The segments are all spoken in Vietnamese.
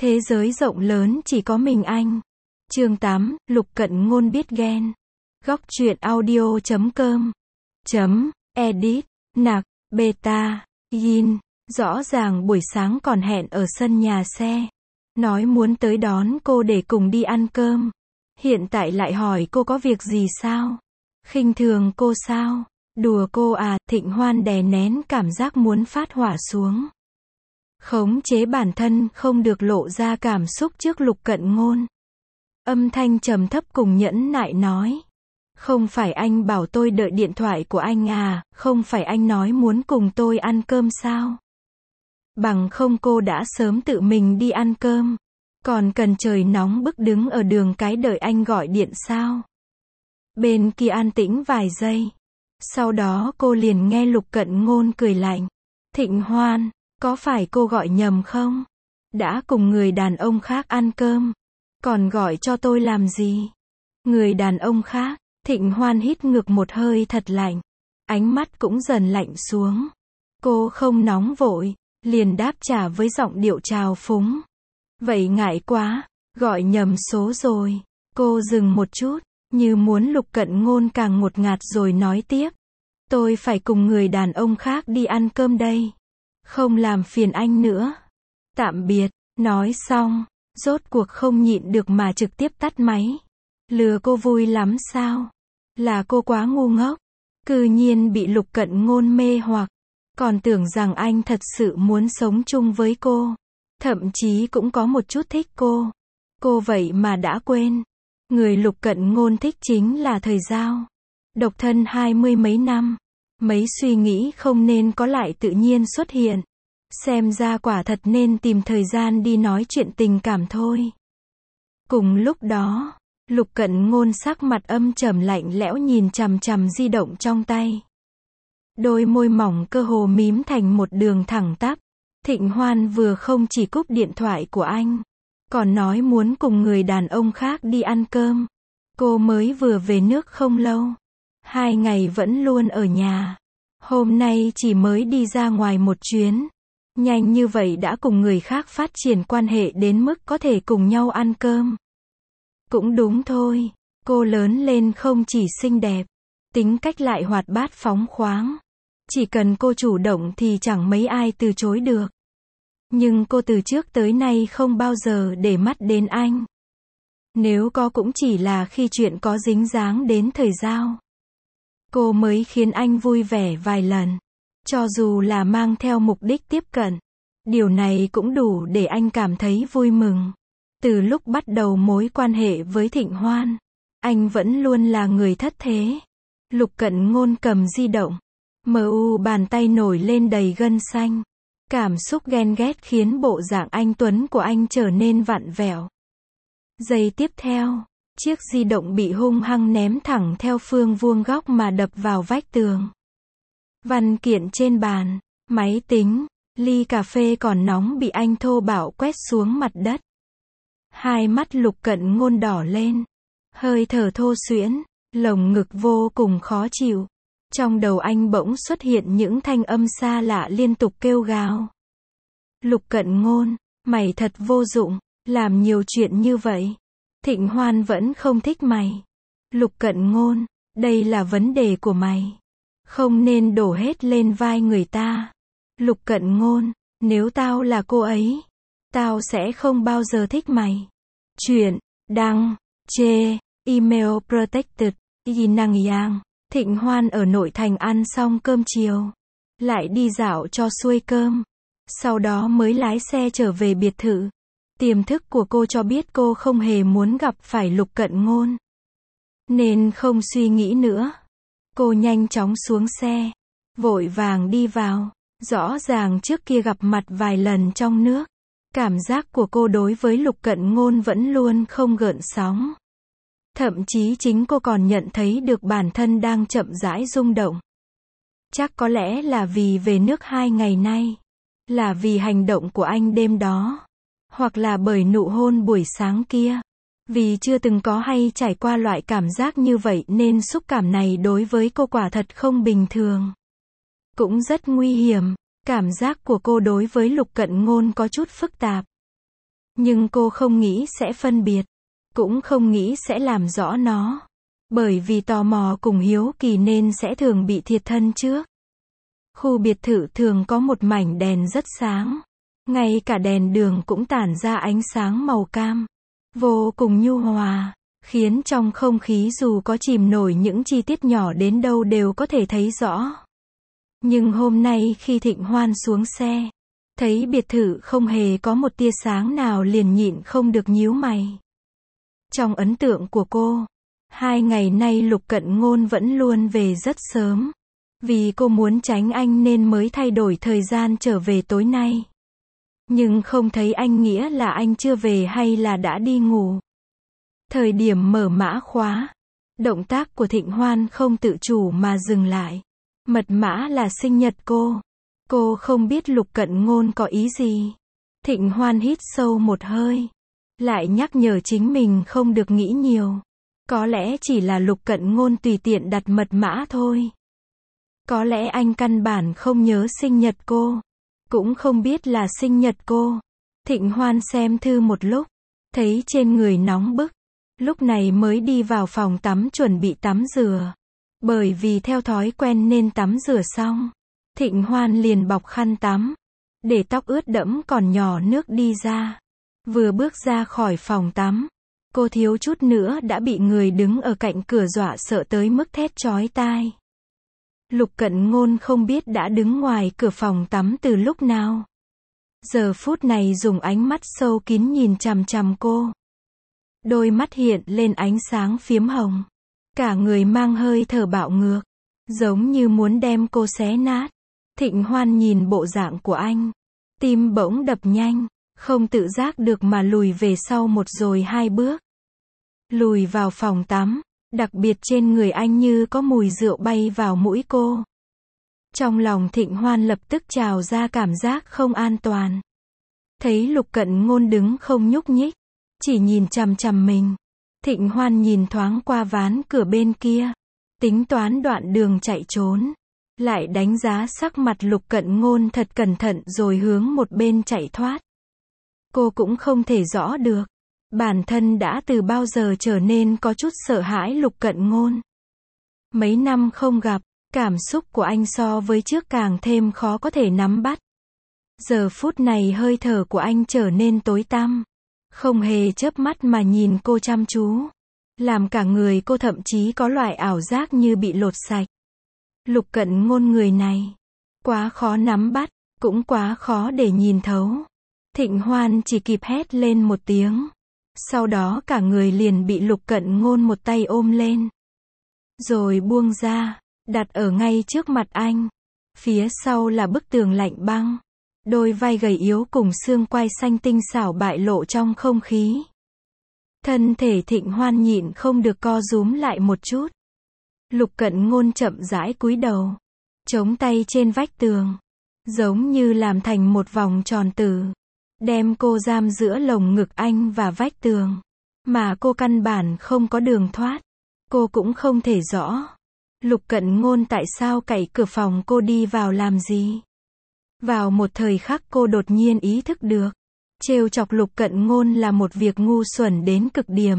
Thế giới rộng lớn chỉ có mình anh. Chương 8, Lục Cận Ngôn biết ghen. Góc truyện audio.com Edit, nạc, beta, yin. Rõ ràng buổi sáng còn hẹn ở sân nhà xe. Nói muốn tới đón cô để cùng đi ăn cơm. Hiện tại lại hỏi cô có việc gì sao? Khinh thường cô sao? Đùa cô à? Thịnh Hoan đè nén cảm giác muốn phát hỏa xuống. Khống chế bản thân không được lộ ra cảm xúc trước Lục Cận Ngôn. Âm thanh trầm thấp cùng nhẫn nại nói. Không phải anh bảo tôi đợi điện thoại của anh à, không phải anh nói muốn cùng tôi ăn cơm sao? Bằng không cô đã sớm tự mình đi ăn cơm. Còn cần trời nóng bức đứng ở đường cái đợi anh gọi điện sao? Bên kia an tĩnh vài giây. Sau đó cô liền nghe Lục Cận Ngôn cười lạnh. Thịnh Hoan, có phải cô gọi nhầm không? Đã cùng người đàn ông khác ăn cơm. Còn gọi cho tôi làm gì? Người đàn ông khác. Thịnh Hoan hít ngược một hơi thật lạnh. Ánh mắt cũng dần lạnh xuống. Cô không nóng vội, liền đáp trả với giọng điệu trào phúng. Vậy ngại quá, gọi nhầm số rồi. Cô dừng một chút, như muốn Lục Cận Ngôn càng ngột ngạt rồi nói tiếp. Tôi phải cùng người đàn ông khác đi ăn cơm đây. Không làm phiền anh nữa. Tạm biệt, nói xong, rốt cuộc không nhịn được mà trực tiếp tắt máy. Lừa cô vui lắm sao? Là cô quá ngu ngốc. Cư nhiên bị Lục Cận Ngôn mê hoặc. Còn tưởng rằng anh thật sự muốn sống chung với cô. Thậm chí cũng có một chút thích cô. Cô vậy mà đã quên. Người Lục Cận Ngôn thích chính là thời giao. Độc thân 20 mấy năm. Mấy suy nghĩ không nên có lại tự nhiên xuất hiện. Xem ra quả thật nên tìm thời gian đi nói chuyện tình cảm thôi. Cùng lúc đó, Lục Cận Ngôn sắc mặt âm trầm lạnh lẽo nhìn chằm chằm di động trong tay. Đôi môi mỏng cơ hồ mím thành một đường thẳng tắp. Thịnh Hoan vừa không chỉ cúp điện thoại của anh, còn nói muốn cùng người đàn ông khác đi ăn cơm. Cô mới vừa về nước không lâu. 2 ngày vẫn luôn ở nhà. Hôm nay chỉ mới đi ra ngoài một chuyến. Nhanh như vậy đã cùng người khác phát triển quan hệ đến mức có thể cùng nhau ăn cơm. Cũng đúng thôi, cô lớn lên không chỉ xinh đẹp, tính cách lại hoạt bát phóng khoáng. Chỉ cần cô chủ động thì chẳng mấy ai từ chối được. Nhưng cô từ trước tới nay không bao giờ để mắt đến anh. Nếu có cũng chỉ là khi chuyện có dính dáng đến thời giao. Cô mới khiến anh vui vẻ vài lần. Cho dù là mang theo mục đích tiếp cận. Điều này cũng đủ để anh cảm thấy vui mừng. Từ lúc bắt đầu mối quan hệ với Thịnh Hoan, anh vẫn luôn là người thất thế. Lục Cận Ngôn cầm di động. Bàn tay nổi lên đầy gân xanh. Cảm xúc ghen ghét khiến bộ dạng anh tuấn của anh trở nên vặn vẹo. Giây tiếp theo, chiếc di động bị hung hăng ném thẳng theo phương vuông góc mà đập vào vách tường. Văn kiện trên bàn, máy tính, ly cà phê còn nóng bị anh thô bạo quét xuống mặt đất. Hai mắt Lục Cận Ngôn đỏ lên. Hơi thở thô suyễn, lồng ngực vô cùng khó chịu. Trong đầu anh bỗng xuất hiện những thanh âm xa lạ liên tục kêu gào. Lục Cận Ngôn, mày thật vô dụng, làm nhiều chuyện như vậy. Thịnh Hoan vẫn không thích mày. Lục Cận Ngôn, đây là vấn đề của mày. Không nên đổ hết lên vai người ta. Lục Cận Ngôn, nếu tao là cô ấy, tao sẽ không bao giờ thích mày. Chuyện, đăng, chê, email protected, yin năng yang. Thịnh Hoan ở nội thành ăn xong cơm chiều. Lại đi dạo cho xuôi cơm. Sau đó mới lái xe trở về biệt thự. Tiềm thức của cô cho biết cô không hề muốn gặp phải Lục Cận Ngôn. Nên không suy nghĩ nữa. Cô nhanh chóng xuống xe. Vội vàng đi vào. Rõ ràng trước kia gặp mặt vài lần trong nước. Cảm giác của cô đối với Lục Cận Ngôn vẫn luôn không gợn sóng. Thậm chí chính cô còn nhận thấy được bản thân đang chậm rãi rung động. Chắc có lẽ là vì về nước 2 ngày nay. Là vì hành động của anh đêm đó. Hoặc là bởi nụ hôn buổi sáng kia. Vì chưa từng có hay trải qua loại cảm giác như vậy nên xúc cảm này đối với cô quả thật không bình thường. Cũng rất nguy hiểm. Cảm giác của cô đối với Lục Cận Ngôn có chút phức tạp. Nhưng cô không nghĩ sẽ phân biệt, cũng không nghĩ sẽ làm rõ nó. Bởi vì tò mò cùng hiếu kỳ nên sẽ thường bị thiệt thân trước. Khu biệt thự thường có một mảnh đèn rất sáng. Ngay cả đèn đường cũng tản ra ánh sáng màu cam. Vô cùng nhu hòa. Khiến trong không khí dù có chìm nổi những chi tiết nhỏ đến đâu đều có thể thấy rõ. Nhưng hôm nay khi Thịnh Hoan xuống xe, thấy biệt thự không hề có một tia sáng nào liền nhịn không được nhíu mày. Trong ấn tượng của cô, 2 ngày nay Lục Cận Ngôn vẫn luôn về rất sớm. Vì cô muốn tránh anh nên mới thay đổi thời gian trở về tối nay. Nhưng không thấy anh nghĩa là anh chưa về hay là đã đi ngủ. Thời điểm mở mã khóa, động tác của Thịnh Hoan không tự chủ mà dừng lại. Mật mã là sinh nhật cô. Cô không biết Lục Cận Ngôn có ý gì. Thịnh Hoan hít sâu một hơi. Lại nhắc nhở chính mình không được nghĩ nhiều. Có lẽ chỉ là Lục Cận Ngôn tùy tiện đặt mật mã thôi. Có lẽ anh căn bản không nhớ sinh nhật cô. Cũng không biết là sinh nhật cô. Thịnh Hoan xem thư một lúc. Thấy trên người nóng bức. Lúc này mới đi vào phòng tắm chuẩn bị tắm rửa. Bởi vì theo thói quen nên tắm rửa xong. Thịnh Hoan liền bọc khăn tắm. Để tóc ướt đẫm còn nhỏ nước đi ra. Vừa bước ra khỏi phòng tắm. Cô thiếu chút nữa đã bị người đứng ở cạnh cửa dọa sợ tới mức thét chói tai. Lục Cận Ngôn không biết đã đứng ngoài cửa phòng tắm từ lúc nào. Giờ phút này dùng ánh mắt sâu kín nhìn chằm chằm cô. Đôi mắt hiện lên ánh sáng phiếm hồng. Cả người mang hơi thở bạo ngược. Giống như muốn đem cô xé nát. Thịnh Hoan nhìn bộ dạng của anh. Tim bỗng đập nhanh. Không tự giác được mà lùi về sau một rồi 2 bước. Lùi vào phòng tắm. Đặc biệt trên người anh như có mùi rượu bay vào mũi cô. Trong lòng Thịnh Hoan lập tức trào ra cảm giác không an toàn. Thấy Lục Cận Ngôn đứng không nhúc nhích. Chỉ nhìn chằm chằm mình. Thịnh Hoan nhìn thoáng qua ván cửa bên kia. Tính toán đoạn đường chạy trốn. Lại đánh giá sắc mặt Lục Cận Ngôn thật cẩn thận rồi hướng một bên chạy thoát. Cô cũng không thể rõ được. Bản thân đã từ bao giờ trở nên có chút sợ hãi Lục Cận Ngôn. Mấy năm không gặp, cảm xúc của anh so với trước càng thêm khó có thể nắm bắt. Giờ phút này hơi thở của anh trở nên tối tăm. Không hề chớp mắt mà nhìn cô chăm chú. Làm cả người cô thậm chí có loại ảo giác như bị lột sạch. Lục Cận Ngôn người này. Quá khó nắm bắt, cũng quá khó để nhìn thấu. Thịnh Hoan chỉ kịp hét lên một tiếng. Sau đó cả người liền bị Lục Cận Ngôn một tay ôm lên. Rồi buông ra, đặt ở ngay trước mặt anh. Phía sau là bức tường lạnh băng. Đôi vai gầy yếu cùng xương quai xanh tinh xảo bại lộ trong không khí. Thân thể Thịnh Hoan nhịn không được co rúm lại một chút. Lục Cận Ngôn chậm rãi cúi đầu. Chống tay trên vách tường. Giống như làm thành một vòng tròn tử. Đem cô giam giữa lồng ngực anh và vách tường. Mà cô căn bản không có đường thoát. Cô cũng không thể rõ. Lục Cận Ngôn tại sao cậy cửa phòng cô đi vào làm gì? Vào một thời khắc cô đột nhiên ý thức được. Trêu chọc Lục Cận Ngôn là một việc ngu xuẩn đến cực điểm.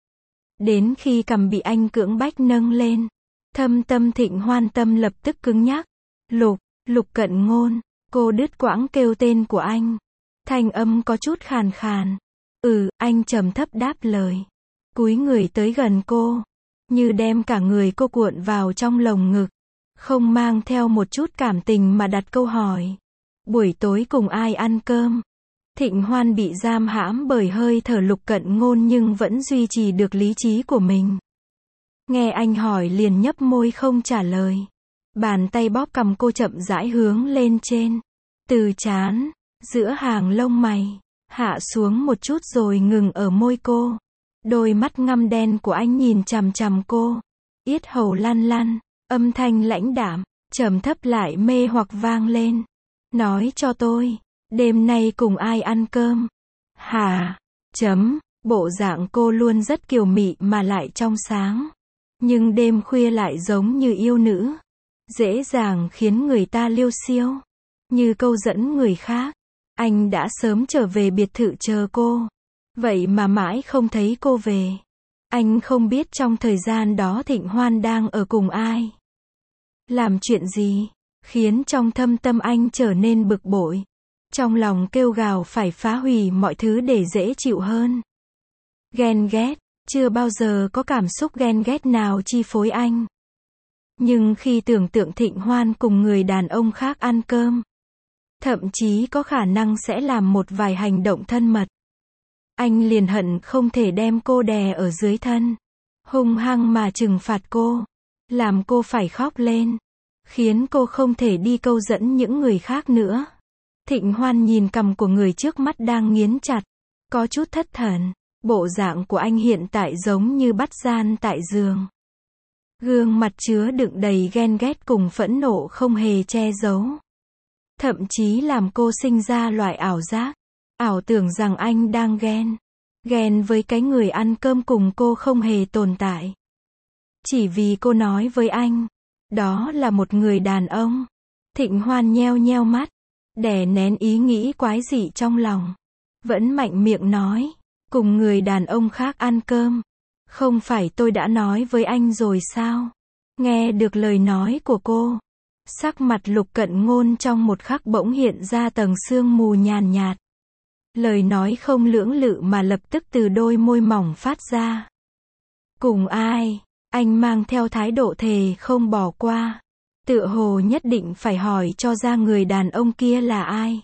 Đến khi cằm bị anh cưỡng bách nâng lên. Thâm tâm Thịnh Hoan tâm lập tức cứng nhắc. Lục Cận Ngôn. Cô đứt quãng kêu tên của anh. Thanh âm có chút khàn khàn. Anh trầm thấp đáp lời. Cúi người tới gần cô. Như đem cả người cô cuộn vào trong lồng ngực. Không mang theo một chút cảm tình mà đặt câu hỏi. Buổi tối cùng ai ăn cơm? Thịnh Hoan bị giam hãm bởi hơi thở Lục Cận Ngôn nhưng vẫn duy trì được lý trí của mình. Nghe anh hỏi liền nhấp môi không trả lời. Bàn tay bóp cằm cô chậm rãi hướng lên trên. Từ trán, giữa hàng lông mày, hạ xuống một chút rồi ngừng ở môi cô. Đôi mắt ngăm đen của anh nhìn chằm chằm cô. Yết hầu lăn lăn, âm thanh lãnh đạm, trầm thấp lại mê hoặc vang lên. Nói cho tôi, đêm nay cùng ai ăn cơm? Hả? Bộ dạng cô luôn rất kiều mị mà lại trong sáng. Nhưng đêm khuya lại giống như yêu nữ. Dễ dàng khiến người ta liêu xiêu. Như câu dẫn người khác. Anh đã sớm trở về biệt thự chờ cô. Vậy mà mãi không thấy cô về. Anh không biết trong thời gian đó Thịnh Hoan đang ở cùng ai. Làm chuyện gì, khiến trong thâm tâm anh trở nên bực bội. Trong lòng kêu gào phải phá hủy mọi thứ để dễ chịu hơn. Ghen ghét, chưa bao giờ có cảm xúc ghen ghét nào chi phối anh. Nhưng khi tưởng tượng Thịnh Hoan cùng người đàn ông khác ăn cơm, thậm chí có khả năng sẽ làm một vài hành động thân mật, anh liền hận không thể đem cô đè ở dưới thân, hung hăng mà trừng phạt cô, làm cô phải khóc lên, khiến cô không thể đi câu dẫn những người khác nữa. Thịnh Hoan nhìn cằm của người trước mắt đang nghiến chặt, có chút thất thần. Bộ dạng của anh hiện tại giống như bắt gian tại giường. Gương mặt chứa đựng đầy ghen ghét cùng phẫn nộ không hề che giấu. Thậm chí làm cô sinh ra loại ảo giác, ảo tưởng rằng anh đang ghen. Ghen với cái người ăn cơm cùng cô không hề tồn tại. Chỉ vì cô nói với anh, đó là một người đàn ông. Thịnh Hoan nheo nheo mắt, đè nén ý nghĩ quái dị trong lòng. Vẫn mạnh miệng nói, cùng người đàn ông khác ăn cơm. Không phải tôi đã nói với anh rồi sao? Nghe được lời nói của cô, sắc mặt Lục Cận Ngôn trong một khắc bỗng hiện ra tầng sương mù nhàn nhạt. Lời nói không lưỡng lự mà lập tức từ đôi môi mỏng phát ra. Cùng ai? Anh mang theo thái độ thề không bỏ qua. Tựa hồ nhất định phải hỏi cho ra người đàn ông kia là ai.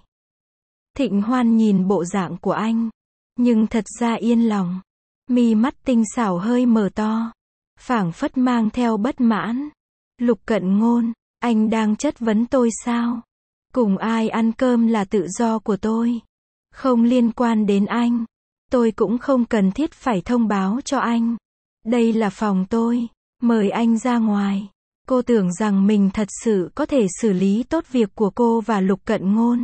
Thịnh Hoan nhìn bộ dạng của anh, nhưng thật ra yên lòng. Mi mắt tinh xảo hơi mở to, phảng phất mang theo bất mãn. Lục Cận Ngôn, anh đang chất vấn tôi sao? Cùng ai ăn cơm là tự do của tôi, không liên quan đến anh. Tôi cũng không cần thiết phải thông báo cho anh. Đây là phòng tôi, mời anh ra ngoài. Cô tưởng rằng mình thật sự có thể xử lý tốt việc của cô và Lục Cận Ngôn.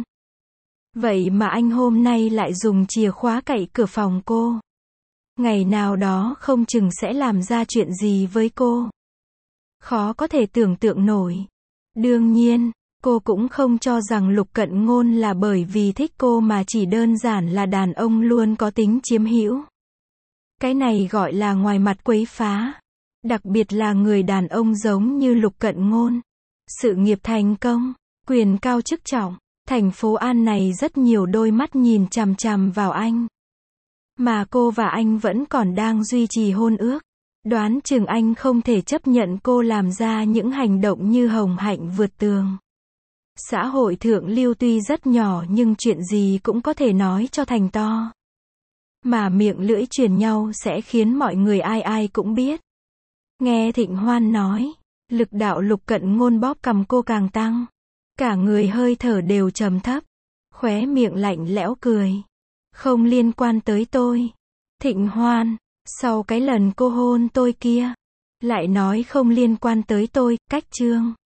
Vậy mà anh hôm nay lại dùng chìa khóa cậy cửa phòng cô. Ngày nào đó không chừng sẽ làm ra chuyện gì với cô. Khó có thể tưởng tượng nổi. Đương nhiên, cô cũng không cho rằng Lục Cận Ngôn là bởi vì thích cô mà chỉ đơn giản là đàn ông luôn có tính chiếm hữu. Cái này gọi là ngoài mặt quấy phá. Đặc biệt là người đàn ông giống như Lục Cận Ngôn. Sự nghiệp thành công, quyền cao chức trọng. Thành phố An này rất nhiều đôi mắt nhìn chằm chằm vào anh. Mà cô và anh vẫn còn đang duy trì hôn ước. Đoán chừng anh không thể chấp nhận cô làm ra những hành động như hồng hạnh vượt tường. Xã hội thượng lưu tuy rất nhỏ nhưng chuyện gì cũng có thể nói cho thành to. Mà miệng lưỡi truyền nhau sẽ khiến mọi người ai ai cũng biết. Nghe Thịnh Hoan nói, lực đạo Lục Cận Ngôn bóp cằm cô càng tăng. Cả người hơi thở đều trầm thấp, khóe miệng lạnh lẽo cười. Không liên quan tới tôi. Thịnh Hoan, sau cái lần cô hôn tôi kia, lại nói không liên quan tới tôi, cách chương.